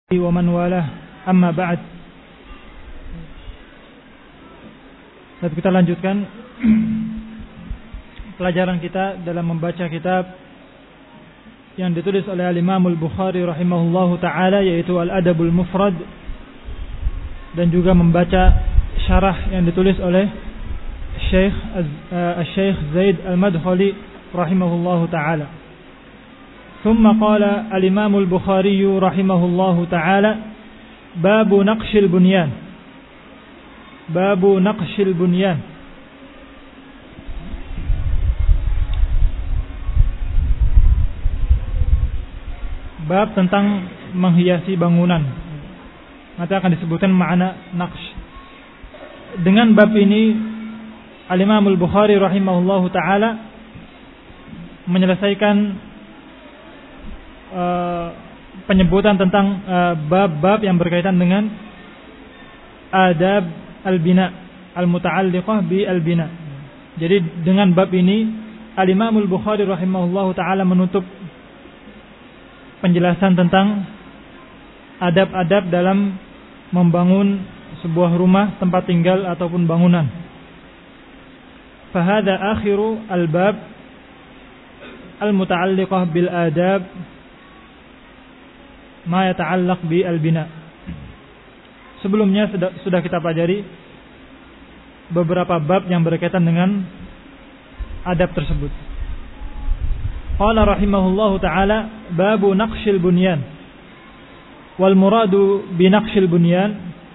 wa man walah, amma ba'd. Dan kita lanjutkan pelajaran kita dalam membaca kitab yang ditulis oleh Al-Imam Al-Bukhari rahimahullahu ta'ala, yaitu Al-Adabul Mufrad, dan juga membaca syarah yang ditulis oleh Syekh Zaid Al-Madkhali rahimahullahu ta'ala. ثم قال الإمام البخاري رحمه الله تعالى: باب نقش البنيان. باب نقش البنيان. Bab tentang menghiasi bangunan. Nanti akan disebutkan makna naqsh. Dengan bab ini Al-Imam Al-Bukhari rahimahullahu ta'ala menyelesaikan penyebutan tentang bab-bab yang berkaitan dengan adab al-bina, al-muta'alliqah bi al-bina. Jadi dengan bab ini Al-Imam Al-Bukhari rahimahullahu ta'ala menutup penjelasan tentang adab-adab dalam membangun sebuah rumah, tempat tinggal ataupun bangunan. Fahada akhiru al-bab al-muta'alliqah bil adab ma yata'allaq bi al-bina. Sebelumnya sudah kita pelajari beberapa bab yang berkaitan dengan adab tersebut. Qala rahimahullahu ta'ala: babu naqshil bunyan. Wal muradu bi naqshil bunyan,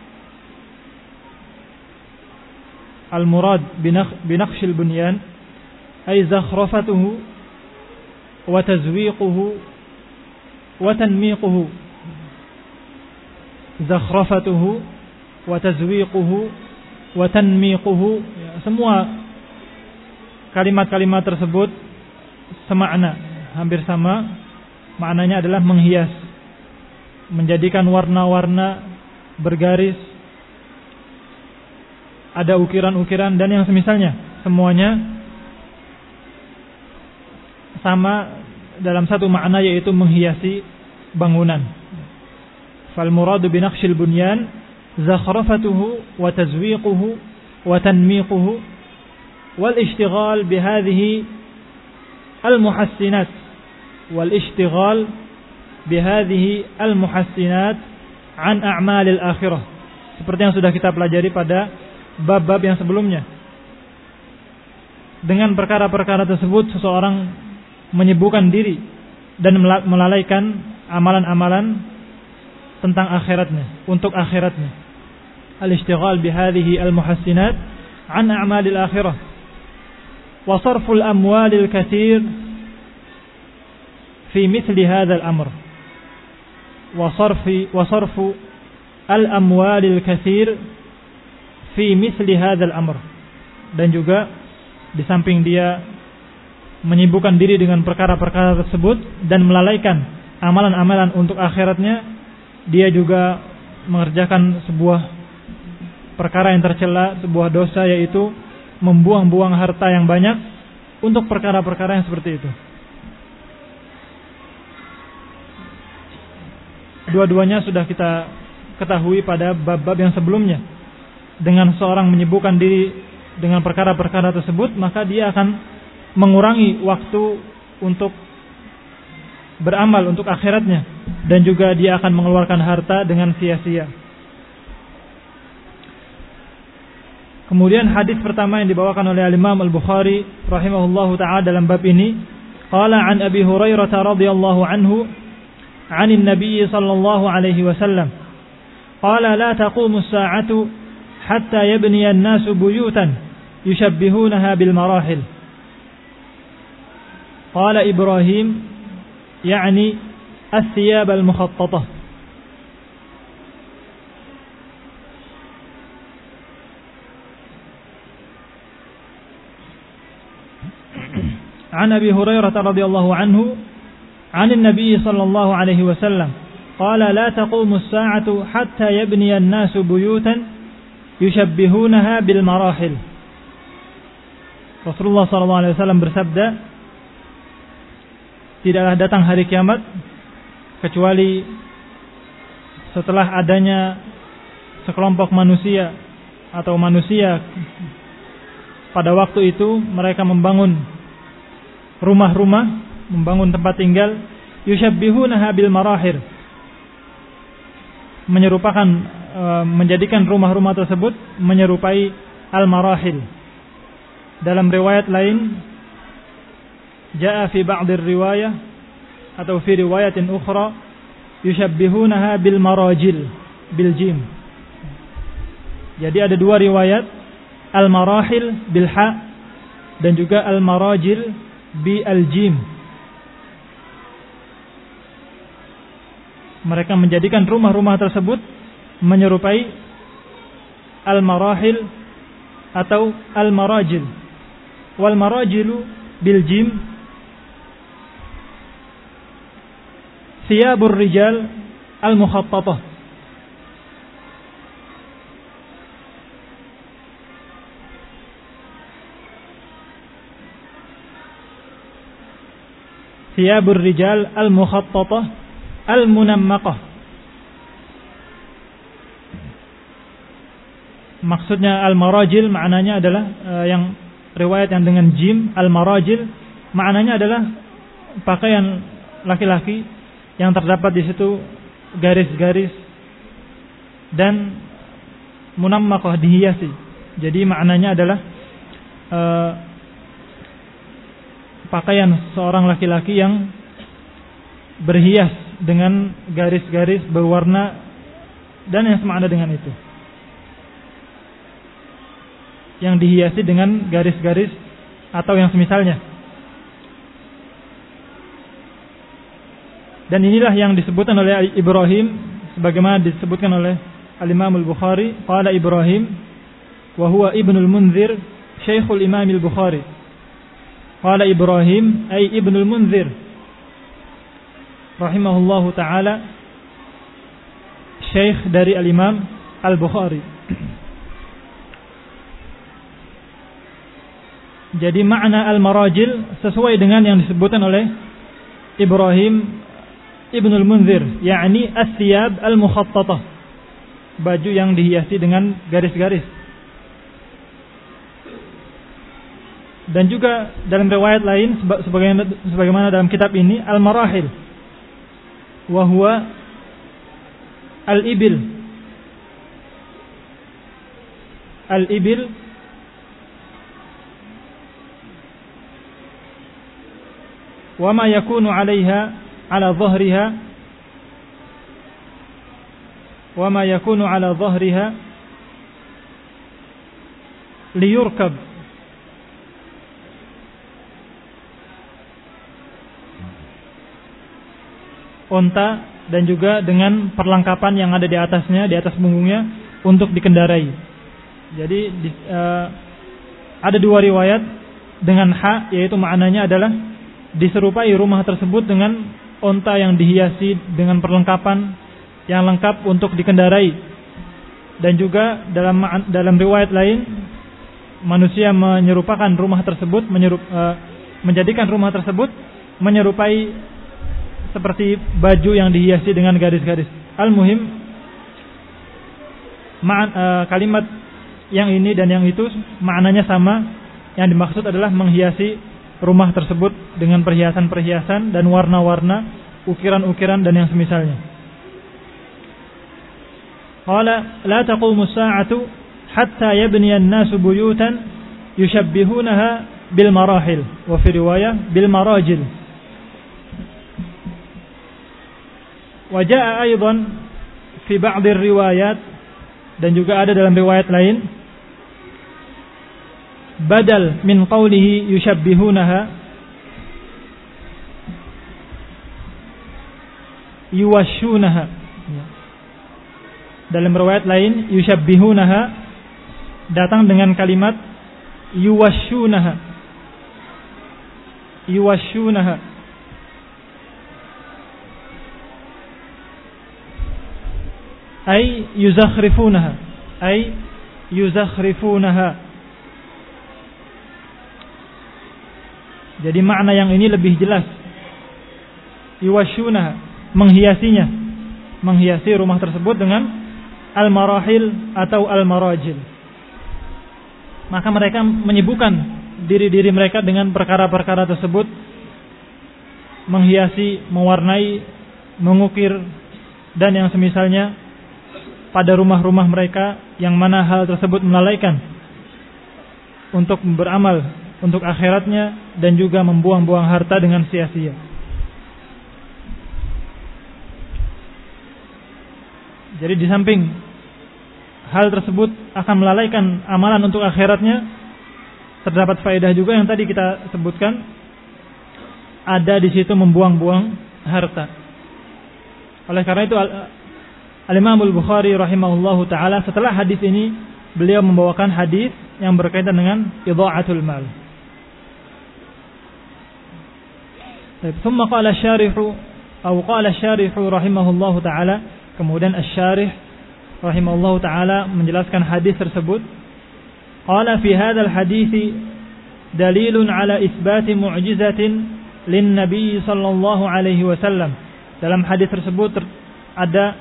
al murad bi naqshil bunyan ay zakhrafatuhu wa tazwiquhu wa tanmiquhu. Zakhrafatuhu wa tazwiquhu wa tanmiquhu. Semua kalimat-kalimat tersebut semakna, hampir sama. Maknanya adalah menghias, menjadikan warna-warna bergaris, ada ukiran-ukiran dan yang semisalnya. Semuanya sama dalam satu makna, yaitu menghiasi bangunan. Fal muradu bi naqshil bunyan zakhrafatuhu wa tazwiquhu wa tanmiquhu wal ishtighal bi hadhihi al muhassinat wal ishtighal bi hadhihi al muhassinat an a'mal al akhirah. Seperti yang sudah kita pelajari pada bab-bab yang sebelumnya. Dengan perkara-perkara tersebut seseorang menyibukkan diri dan melalaikan amalan-amalan tentang akhiratnya, untuk akhiratnya. Al-ishtighal bihadhihi al-muhassinat an a'malil akhirah wa sarful amwalil katsir fi mithli hadzal amr wa sarfu al-amwalil katsir fi mithli hadzal amr. Dan juga di samping dia menyibukkan diri dengan perkara-perkara tersebut dan melalaikan amalan-amalan untuk akhiratnya, dia juga mengerjakan sebuah perkara yang tercela, sebuah dosa, yaitu membuang-buang harta yang banyak untuk perkara-perkara yang seperti itu. Dua-duanya sudah kita ketahui pada bab-bab yang sebelumnya. Dengan seorang menyibukkan diri dengan perkara-perkara tersebut, maka dia akan mengurangi waktu untuk beramal untuk akhiratnya, dan juga dia akan mengeluarkan harta dengan sia-sia. Kemudian hadis pertama yang dibawakan oleh Imam Al-Bukhari rahimahullahu ta'ala dalam bab ini, qala an Abi Hurairah radhiyallahu anhu 'anil Nabiy sallallahu alaihi wasallam qala la taqumu as-sa'atu hatta yabniya an-nasu buyutan yushabbihunaha bil marahil. Qala Ibrahim يعني الثياب المخططة. عن أبي هريرة رضي الله عنه عن النبي صلى الله عليه وسلم قال لا تقوم الساعة حتى يبني الناس بيوتا يشبهونها بالمراحل. Rasulullah SAW bersabda, tidaklah datang hari kiamat kecuali setelah adanya sekelompok manusia atau manusia pada waktu itu mereka membangun rumah-rumah, membangun tempat tinggal, yushabbihunaha bil marahir, menyerupakan, menjadikan rumah-rumah tersebut menyerupai al-marahil. Dalam riwayat lain, jaa fi ba'dir riwayah atau fi riwayatin ukhra, yushabbihunaha bil marajil bil jim. Jadi ada dua riwayat, al-marahil bil ha dan juga al-marajil bi al jim. Mereka menjadikan rumah-rumah tersebut menyerupai al-marahil atau al-marajil. Wal marajilu bil jim thiyabur rijal al-mukhattatah. Thiyabur rijal al-mukhattatah al-munammaqah. Maksudnya al-marajil maknanya adalah yang riwayat yang dengan jim, al-marajil maknanya adalah pakaian laki-laki yang terdapat di situ garis-garis dan munammaqah, dihiasi. Jadi maknanya adalah pakaian seorang laki-laki yang berhias dengan garis-garis berwarna dan yang semakna dengan itu, yang dihiasi dengan garis-garis atau yang semisalnya. Dan inilah yang disebutkan oleh Ibrahim, sebagaimana disebutkan oleh Al-Imam Al-Bukhari, qala Ibrahim wa huwa ibnul Munzir Syekhul Imam Al-Bukhari. Qala Ibrahim ay ibnul Munzir rahimahullahu taala, syekh dari Al-Imam Al-Bukhari. Jadi makna al-marajil sesuai dengan yang disebutkan oleh Ibrahim Ibnul Munzir, yakni as-siyab al-mukhattatah, baju yang dihiasi dengan garis-garis. Dan juga dalam riwayat lain sebagaimana dalam kitab ini, al-marahil wa huwa al-ibil. Al-ibil wa ma yakunu 'alaiha 'ala dhahriha wa ma yakunu 'ala dhahriha liyurkab. Unta dan juga dengan perlengkapan yang ada di atasnya, di atas punggungnya untuk dikendarai. Jadi ada dua riwayat dengan ha, yaitu maknanya adalah diserupai rumah tersebut dengan unta yang dihiasi dengan perlengkapan yang lengkap untuk dikendarai. Dan juga dalam riwayat lain, manusia menyerupakan rumah tersebut, menjadikan rumah tersebut menyerupai seperti baju yang dihiasi dengan garis-garis. Al-muhim, kalimat yang ini dan yang itu maknanya sama. Yang dimaksud adalah menghiasi rumah tersebut dengan perhiasan-perhiasan dan warna-warna, ukiran-ukiran dan yang semisalnya. Qala la taqumu as-sa'atu hatta yabniya an-nasu buyutan yushabbihunaha bil marahil wa fi riwayah bil marajil. Wajaa aidan fi ba'd riwayat, dan juga ada dalam riwayat lain, badal min qawlihi yushabbihunaha yuwashunaha. Dalam riwayat lain yushabbihunaha datang dengan kalimat yuwashunaha. Yuwashunaha ay yuzakhrifunaha, ay yuzakhrifunaha. Jadi makna yang ini lebih jelas. Yuwashunaha, menghiasinya. menghiasi rumah tersebut dengan al-marahil atau al-marajil. Maka mereka menyibukkan diri-diri mereka dengan perkara-perkara tersebut, menghiasi, mewarnai, mengukir, dan yang semisalnya pada rumah-rumah mereka, yang mana hal tersebut melalaikan untuk beramal untuk akhiratnya dan juga membuang-buang harta dengan sia-sia. Jadi di samping hal tersebut akan melalaikan amalan untuk akhiratnya, terdapat faedah juga yang tadi kita sebutkan, ada di situ membuang-buang harta. Oleh karena itu Al-Imam Al-Bukhari rahimahullahu taala setelah hadis ini beliau membawakan hadis yang berkaitan dengan idha'atul mal. ثم قال الشارح قال الشارح رحمه الله تعالى, kemudian asy-syarih rahimahullahu taala menjelaskan hadis tersebut. Qala fi hadzal hadits dalilun ala isbati mu'jizatin lin nabiy sallallahu alaihi wasallam. Dalam hadis tersebut ada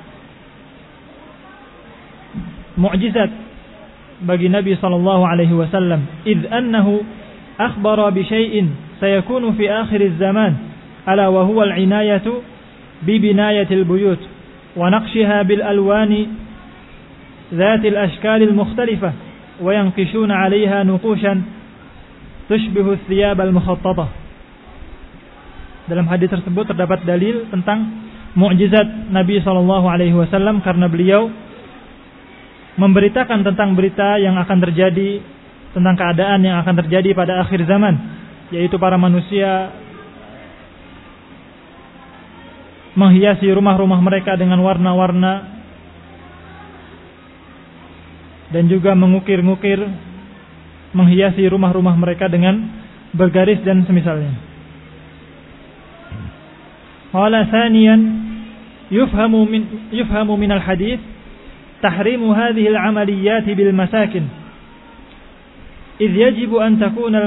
mukjizat bagi Nabi sallallahu alaihi wasallam, id annahu akhbara bi syai'in sayakunu fi akhir az-zaman ala wa huwa al-inayatu bi binayati al-buyut wa naqshiha bil alwani ذات الأشكال المختلفة وينقشون عليها نقوشا تشبه الثياب المخططة. Dalam hadis tersebut terdapat dalil tentang mukjizat Nabi SAW karena beliau memberitakan tentang berita yang akan terjadi, tentang keadaan yang akan terjadi pada akhir zaman, yaitu para manusia menghiasi rumah-rumah mereka dengan warna-warna dan juga mengukir-ngukir, menghiasi rumah-rumah mereka dengan bergaris dan semisalnya. Qala thaniyan yufhamu min al-hadith tahrimu hadhihi al-amaliyat bil masakin idh yajibu an takuna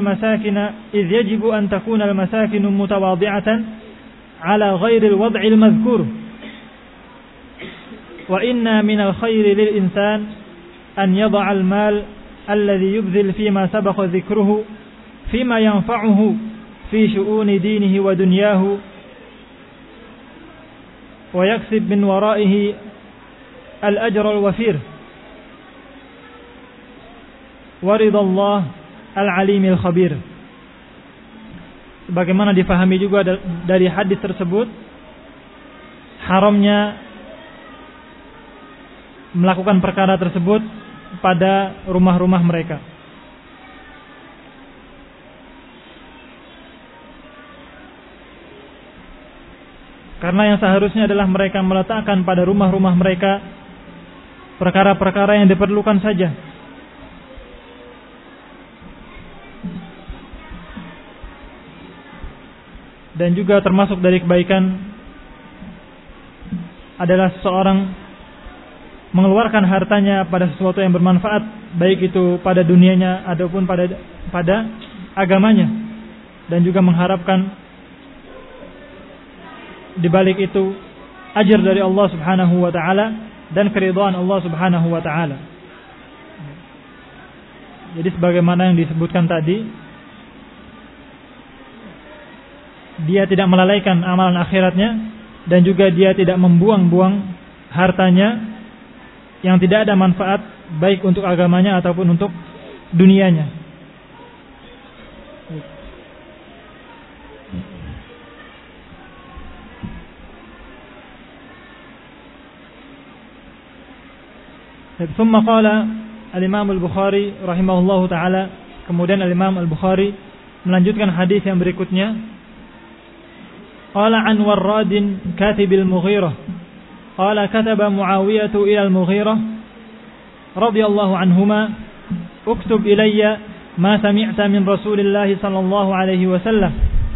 al-masakin mutawadi'atan ala ghairi al-wad'i al-madhkur wa inna min al-khayri lil insan أن يضع المال الذي يبذل فيما سبق ذكره فيما ينفعه في شؤون دينه ودنياه ويكسب من ورائه الأجر الوفير ورضا الله العليم الخبير. Sebagaimana difahami juga dari hadis tersebut, haramnya melakukan perkara tersebut pada rumah-rumah mereka. Karena yang seharusnya adalah mereka meletakkan pada rumah-rumah mereka perkara-perkara yang diperlukan saja. Dan juga termasuk dari kebaikan adalah seseorang mengeluarkan hartanya pada sesuatu yang bermanfaat, baik itu pada dunianya ataupun pada agamanya, dan juga mengharapkan di balik itu ajar dari Allah Subhanahu wa taala dan keridhaan Allah Subhanahu wa taala. Jadi sebagaimana yang disebutkan tadi, dia tidak melalaikan amalan akhiratnya dan juga dia tidak membuang-buang hartanya yang tidak ada manfaat baik untuk agamanya ataupun untuk dunianya. ثم قال الإمام البخاري رحمه الله تعالى, kemudian Al-Imam Al-Bukhari melanjutkan hadis yang berikutnya. Qala an Warradin katibil Mughirah قال كتب معاوية إلى المغيرة رضي الله عنهما اكتب إلي ما سمعت من رسول الله صلى الله عليه وسلم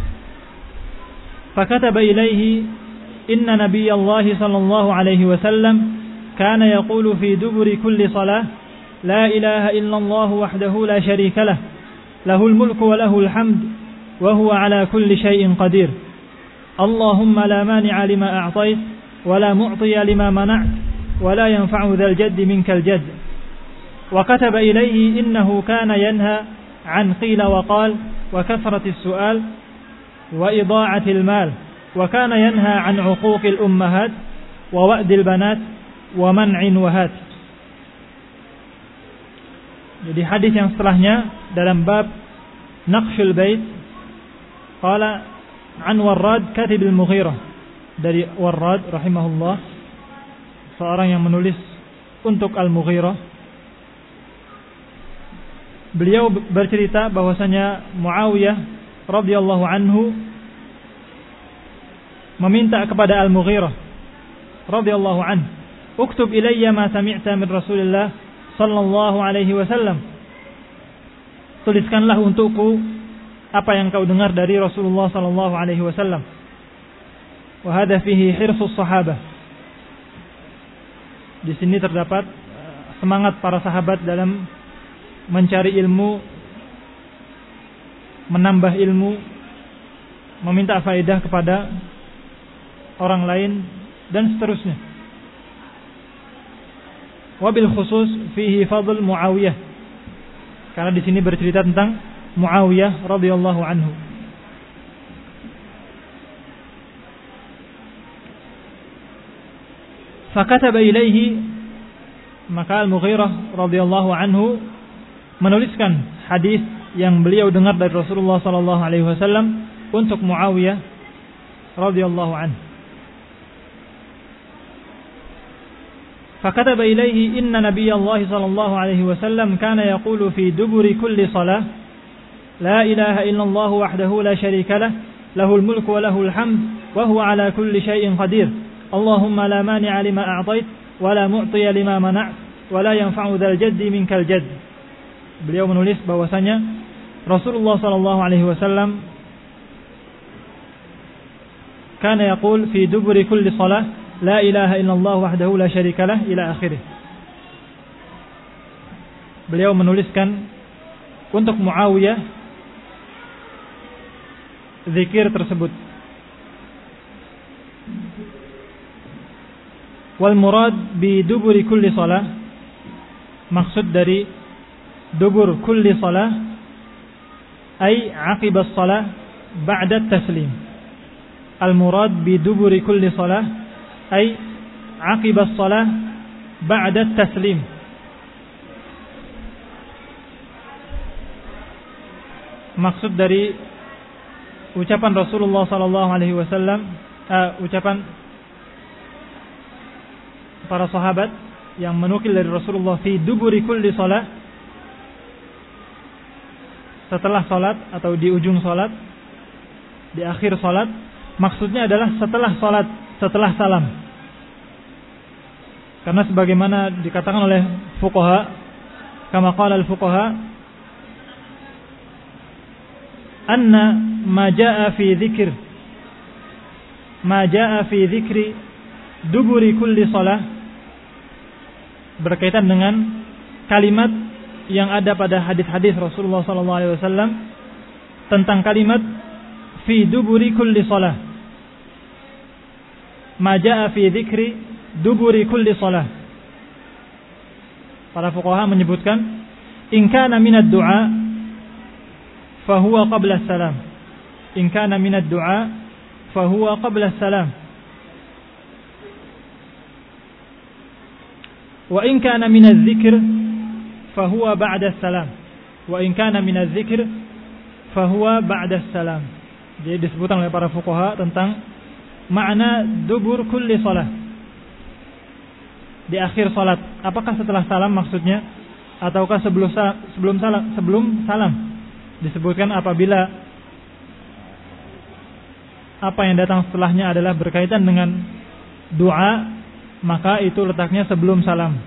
فكتب إليه إن نبي الله صلى الله عليه وسلم كان يقول في دبر كل صلاة لا إله إلا الله وحده لا شريك له له الملك وله الحمد وهو على كل شيء قدير اللهم لا مانع لما أعطيت ولا معطي لما منعت ولا ينفع ذا الجد منك الجد. وكتب إليه إنه كان ينهى عن قيل وقال وكثرة السؤال وإضاعة المال وكان ينهى عن عقوق الأمهات ووأد البنات ومنع وهات. Jadi hadis yang setelahnya dalam bab Naqshul Bait, qala an Warrad katib al-Mughirah, dari Warrad rahimahullah, seorang yang menulis untuk Al-Mughirah. Beliau bercerita bahwasanya Muawiyah radhiyallahu anhu meminta kepada Al-Mughirah radhiyallahu anhu, "Uktub ilayya ma sami'ta min Rasulillah sallallahu alaihi wasallam." Tuliskanlah untukku apa yang kau dengar dari Rasulullah sallallahu alaihi wasallam. Wa hadha fihi hirsus sahabah. Di sini terdapat semangat para sahabat dalam mencari ilmu, menambah ilmu, meminta faedah kepada orang lain dan seterusnya. Wabil khusus fihi fadl Muawiyah, karena di sini bercerita tentang Muawiyah radhiyallahu anhu. Fakataba ilaihi, maka Al-Mughirah radhiyallahu anhu menuliskan hadis yang beliau dengar dari Rasulullah sallallahu alaihi wasallam untuk Muawiyah radhiyallahu anhu. فكتب إليه إن نبي الله صلى الله عليه وسلم كان يقول في دبر كل صلاة لا إله إلا الله وحده لا شريك له له الملك وله الحمد وهو على كل شيء قدير اللهم لا مانع لما أعطيت ولا معطي لما منعت ولا ينفع ذا الجد منك الجد. Beliau menulis bahwasanya Rasulullah sallallahu alaihi wasallam kana yaqul fi duburi kulli salah la ilaha illallah wahdahu la syarika lah ila akhirih. Beliau menuliskan untuk Muawiyah zikir tersebut. Wal murad bi duburi kulli salah, maksud dari dubur kulli salah ay aqibas salah ba'da taslim. Al murad bi duburi kulli salah ay aqibas salah ba'da taslim. Maksud dari ucapan Rasulullah sallallahu alaihi wasallam, ucapan para sahabat yang menukil dari Rasulullah fi duburi kulli salah, setelah salat atau di ujung salat, di akhir salat, maksudnya adalah setelah salat, setelah salam. Karena sebagaimana dikatakan oleh fuqaha, kama qala al-fuqaha, anna ma jaa fi dzikri duburi kulli salah, berkaitan dengan kalimat yang ada pada hadis-hadis Rasulullah sallallahu alaihi wasallam tentang kalimat fi duburi kulli salah. Ma jaa fi dzikri duburi kulli salah. Para fuqaha menyebutkan in kana minad du'a fa huwa qabla salam. In kana minad du'a fa huwa qabla salam. Wa in kana minadz dzikr fa huwa ba'da salam. Wa in kana minadz dzikr fa huwa ba'da salam. Jadi disebutkan oleh para fuqaha tentang makna dubur kulli salah, di akhir salat. Apakah setelah salam maksudnya, ataukah sebelum salam? Disebutkan apabila apa yang datang setelahnya adalah berkaitan dengan doa, maka itu letaknya sebelum salam.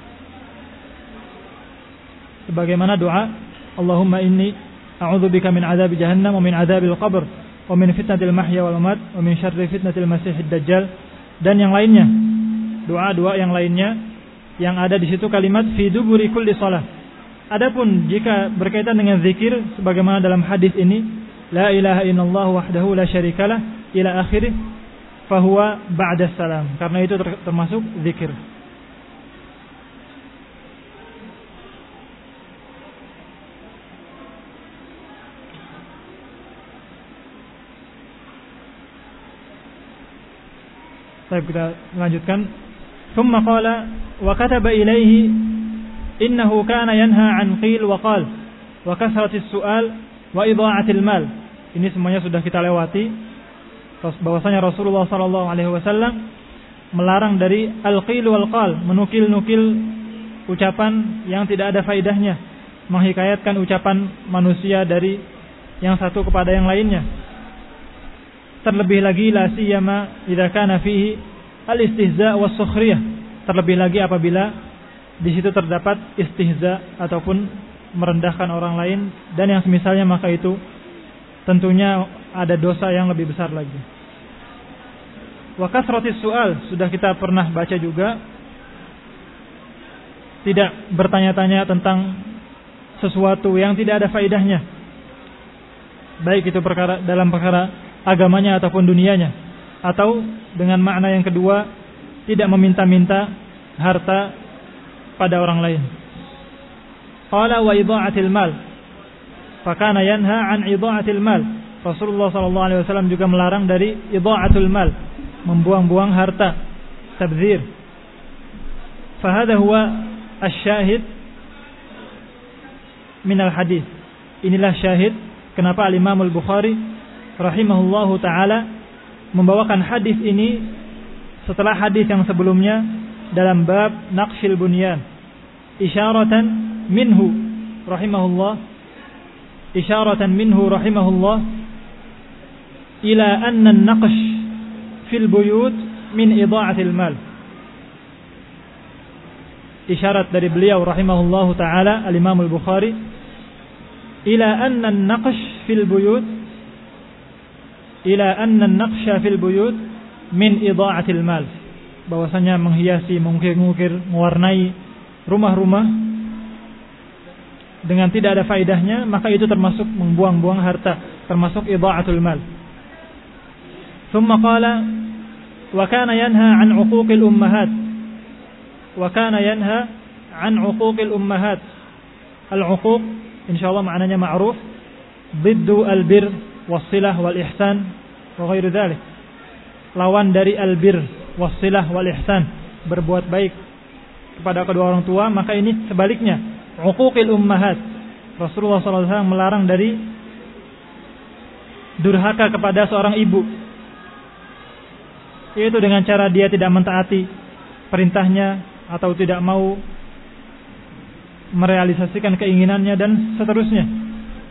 Sebagaimana doa Allahumma inni a'udzubika min adzabi jahannam wa min adzabil qabr wa min fitnatil mahya wal mamat wa min syarri fitnatil masiihid dajjal, dan yang lainnya, doa-doa yang lainnya yang ada di situ kalimat fi duburi kulli shalah. Adapun jika berkaitan dengan zikir sebagaimana dalam hadis ini, la ilaha illallah wahdahu la syarikalah ila akhirih, fahuwa ba'da salam, karena itu termasuk zikir. Baik, kita lanjutkan. Thumma qala wa kataba ilaihi innahu kana yanha an qil wa qal wa kasratis su'al wa idha'atil mal. Ini semuanya sudah kita lewati. Bahwasanya Rasulullah sallallahu alaihi wasallam melarang dari al-qil wal qal, menukil-nukil ucapan yang tidak ada faedahnya, menghikayatkan ucapan manusia dari yang satu kepada yang lainnya. Terlebih lagi la siyama idza kana fihi al-istihza' was-sukhriyah. Terlebih lagi apabila di situ terdapat istihza ataupun merendahkan orang lain dan yang semisalnya, maka itu tentunya ada dosa yang lebih besar lagi. Wa kasratis su'al, sudah kita pernah baca juga. Tidak bertanya-tanya tentang sesuatu yang tidak ada faedahnya, baik itu perkara dalam perkara agamanya ataupun dunianya, atau dengan makna yang kedua, tidak meminta-minta harta pada orang lain. Qala wa idha'atil mal, fakana yanha an idha'atil mal. Rasulullah sallallahu alaihi wasallam juga melarang dari idha'atul mal, membuang-buang harta, tabdzir. Fahadha huwa asy-syahid min al-hadis. Inilah syahid kenapa al-Imam al-Bukhari rahimahullahu ta'ala membawakan hadis ini setelah hadis yang sebelumnya dalam bab naqshil bunyan, isyaratan minhu rahimahullah ila anna an-naqsh fil buyut min idha'atil mal. Isyarat dari beliau rahimahullahu ta'ala al-Imam al-Bukhari ila anna an-naqsh fil buyut an-naqsha fil buyut min idha'atil mal, bahwasanya menghiasi, mengukir-ukir, mewarnai rumah-rumah dengan tidak ada faedahnya, maka itu termasuk membuang-buang harta, termasuk idha'atul mal. Thumma qala wa kana yanha an 'uquqil ummahat, wa kana yanha an 'uquqil ummahat. Al-'uquq insyaallah maknanya ma'ruf, diddu al-bir was-silah wal ihsan wa ghairu dzalik. Lawan dari al-bir was-silah wal ihsan, berbuat baik kepada kedua orang tua, maka ini sebaliknya, uquqil ummahat. Rasulullah sallallahu alaihi wasallam melarang dari durhaka kepada seorang ibu, yaitu dengan cara dia tidak mentaati perintahnya atau tidak mau merealisasikan keinginannya dan seterusnya.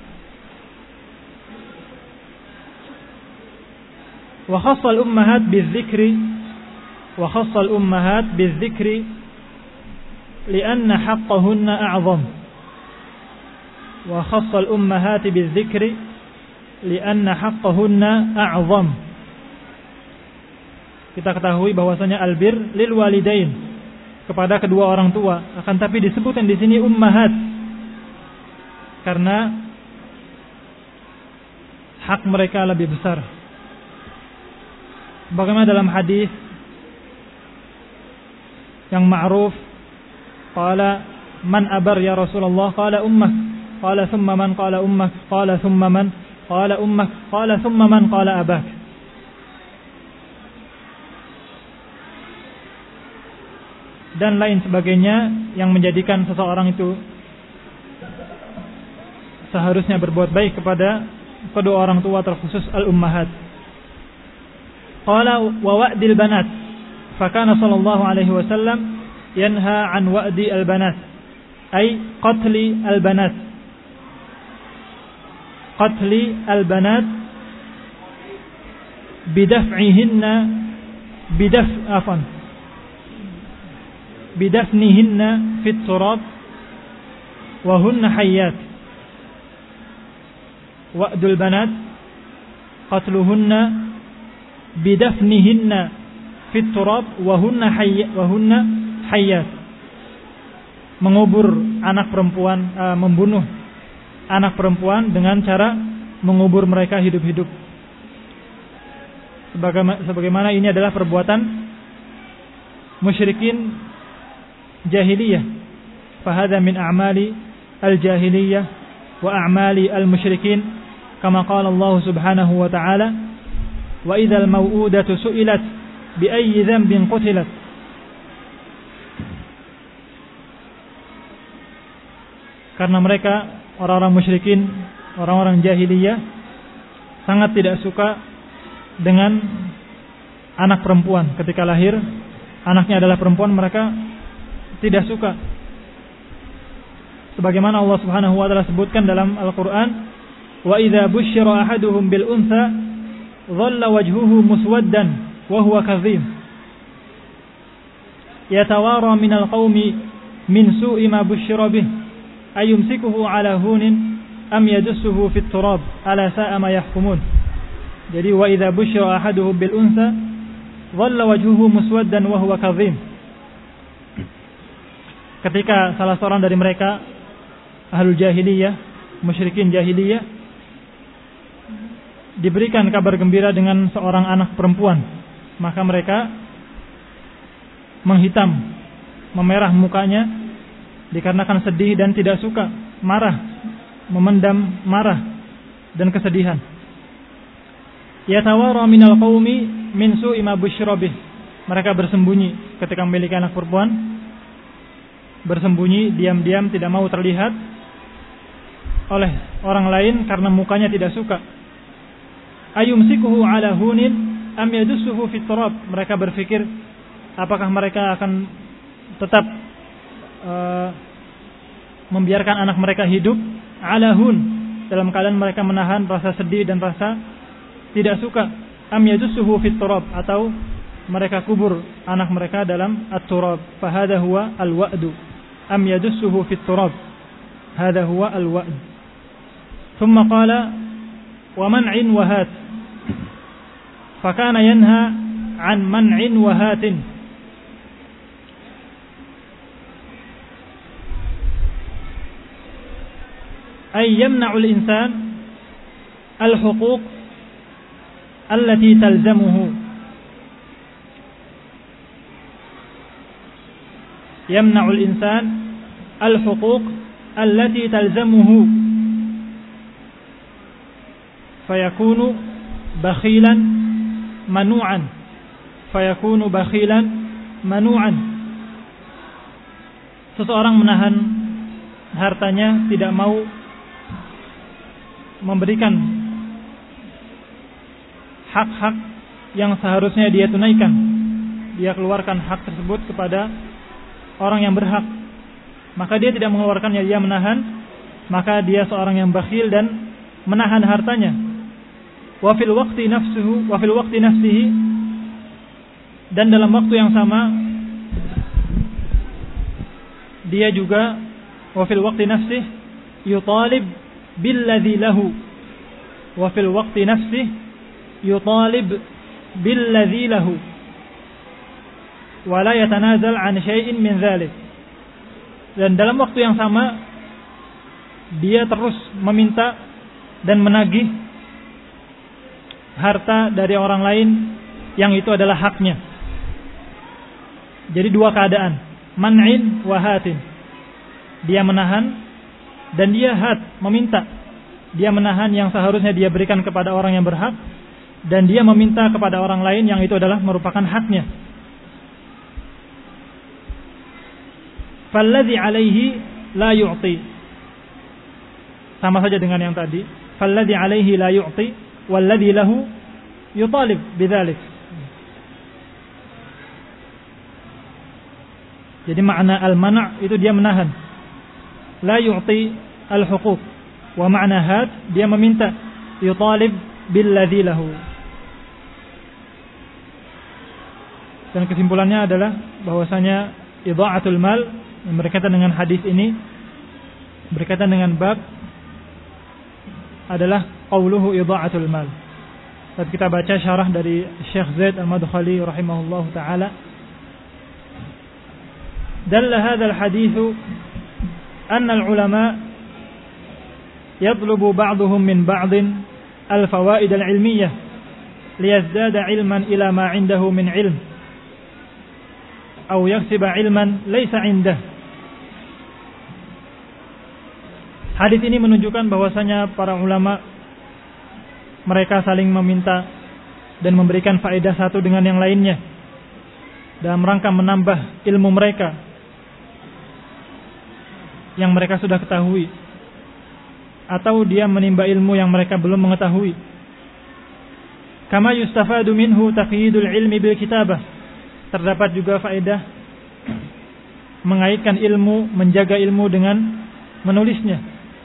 Wa khassal ummahat bidzikri lianna haqqahunna a'zam. Wa khassal ummahat bidzikri lianna haqqahunna a'zam. Kita ketahui bahwasanya albir lil walidain, kepada kedua orang tua, akan tapi disebutkan di sini ummahat karena hak mereka lebih besar. Bagaimana dalam hadis yang ma'ruf, qala man abar ya Rasulullah, qala ummak, qala thumma man, qala ummak, qala thumma man, qala ummak, qala thumma man, qala abak. Dan lain sebagainya yang menjadikan seseorang itu seharusnya berbuat baik kepada kedua orang tua, terkhusus al-ummahat. Qala wa wa'dil banat, fakana sallallahu alaihi wasallam yanha an wa'di al-banat, ay qatli al-banat. Qatli al-banat bidaf'ihinna bidafnihinna fit turab wa hunna hayyat. Wa'dul banat qatluhunna bidafnihinna fit turab wa hunna hayyat. Mengubur anak perempuan, membunuh anak perempuan dengan cara mengubur mereka hidup-hidup. sebagaimana ini adalah perbuatan musyrikin jahiliyah. Fahadha min a'mali al-jahiliyah wa a'mali al-musyrikin, kama qala Allah subhanahu wa ta'ala, wa idzal mau'udatu su'ilat bi ayyi dhanbin qutilat. Karena mereka orang-orang musyrikin, orang-orang jahiliyah sangat tidak suka dengan anak perempuan. Ketika lahir anaknya adalah perempuan, mereka tidak suka. Sebagaimana Allah Subhanahu wa taala sebutkan dalam Al-Qur'an, wa idza busyira ahaduhum bil untha dhalla wajhuhu muswaddan wa huwa kadhim yatawara minal qaumi min su'i ma busyira bih ayumsikuhu ala hunin am yadussuhu fit turab ala sa'a ma yahkumun. Jadi wa idza busyira ahaduhum bil untha dhalla wajhuhu muswaddan wa huwa kadhim. Ketika salah seorang dari mereka ahlul jahiliyah, musyrikin jahiliyah, diberikan kabar gembira dengan seorang anak perempuan, maka mereka menghitam, memerah mukanya dikarenakan sedih dan tidak suka, marah, memendam marah dan kesedihan. Yatawara minal qaumi min su'i ma busyira bih. Mereka bersembunyi ketika memiliki anak perempuan, bersembunyi diam-diam, tidak mau terlihat oleh orang lain karena mukanya tidak suka. Ayumsikuhu ala hunin am yadussuhu fit turab. Mereka berpikir apakah mereka akan tetap membiarkan anak mereka hidup ala hun, dalam keadaan mereka menahan rasa sedih dan rasa tidak suka, am yadussuhu fit turab, atau mereka kubur anak mereka dalam at-turab. Fa hadha huwa al-wa'du, am yadussuhu fit turab, hadha huwa al-wa'd. Thumma qala wa man'in wa hat, fa kana yanha an man'in wa hatin. Ay yamna'u al-insan al-huquq allati talzamuhu. Yamna'u al-insan al-huquq allati talzamuhu fayakunu bakhilan manu'an, fayakunu bakhilan manu'an. Seseorang menahan hartanya, tidak mau memberikan hak-hak yang seharusnya dia tunaikan. Dia keluarkan hak tersebut kepada orang yang berhak, maka dia tidak mengeluarkannya, dia menahan, maka dia seorang yang bakhil dan menahan hartanya. Wa fil waqti nafsihi, dan dalam waktu yang sama dia juga wa fil waqti nafsihi yutalib billadhi lahu, wa fil waqti nafsihi yutalib billadhi lahu wa la yatanazal an syai'in min dhalik. Dan dalam waktu yang sama dia terus meminta dan menagih harta dari orang lain yang itu adalah haknya. Jadi dua keadaan, man'in wa hatin. Dia menahan dan dia hat, meminta. Dia menahan yang seharusnya dia berikan kepada orang yang berhak, dan dia meminta kepada orang lain yang itu adalah merupakan haknya. Falladhi alaihi la yu'ti, sama saja dengan yang tadi. Falladhi alaihi la yu'ti walladhi lahu yutalib bidzalik. Jadi makna al-man' itu dia menahan, la yu'ti al-huquq, wa makna had dia meminta, yutalib billadhi lahu. Dan kesimpulannya adalah bahwasanya idha'atul mal yang berkaitan dengan hadis ini, berkaitan dengan bab, adalah qauluhu idha'atul mal. Saat kita baca syarah dari Syekh Zaid Al-Madkhali rahimahullahu taala, dalla hadzal haditsu anna al-ulama yatlubu ba'dhum min ba'din al-fawaid al-ilmiyah liyazdada ilman ila ma 'indahu min ilm aw yaksiba ilman laysa 'indah. Hadis ini menunjukkan bahwasanya para ulama mereka saling meminta dan memberikan faedah satu dengan yang lainnya dalam rangka menambah ilmu mereka yang mereka sudah ketahui, atau dia menimba ilmu yang mereka belum mengetahui. Kama yustafadu minhu taqyidul ilmi bil kitabah. Terdapat juga faedah mengaitkan ilmu, menjaga ilmu dengan menulisnya.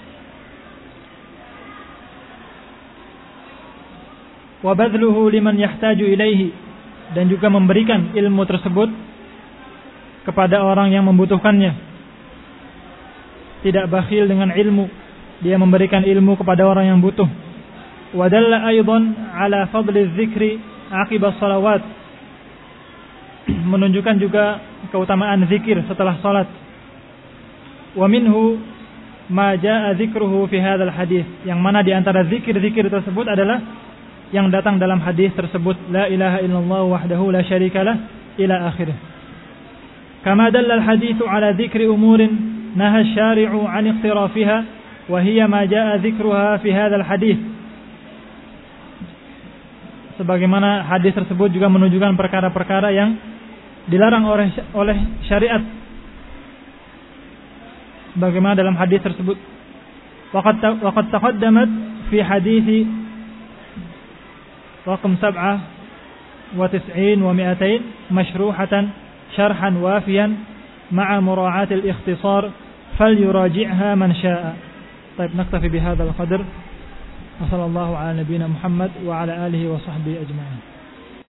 Wa badluhu liman yahtaju ilaihi, dan juga memberikan ilmu tersebut kepada orang yang membutuhkannya. Tidak bakhil dengan ilmu, dia memberikan ilmu kepada orang yang butuh. Wa dalla aidan ala fadli dzikri aqiba shalawat, menunjukkan juga keutamaan zikir setelah salat. Wa minhu ma jaa dzikruhu fi hadzal hadis, yang mana di antara zikir-zikir tersebut adalah yang datang dalam hadis tersebut, la ilaha illallah wahdahu la syarikalah ila akhirih. Kama dalla al-haditsu ala dzikri umurin naha asy-syari'u 'an iqtirafiha wa hiya ma jaa dzikruha fi hadzal hadis. Sebagaimana hadis tersebut juga menunjukkan perkara-perkara yang dilarang oleh syariat, bagaimana dalam hadis tersebut. Waqad taqaddamat fi hadits raqam 97 wa 200 mashruhatan syarhan wafiyan ma'a mura'at al-ikhtisar falyuraji'ha man syaa'a. Baik, naktafi bihadzal qadar. Wassallallahu ala nabiyyina Muhammad wa ala alihi wa sahbihi ajma'in.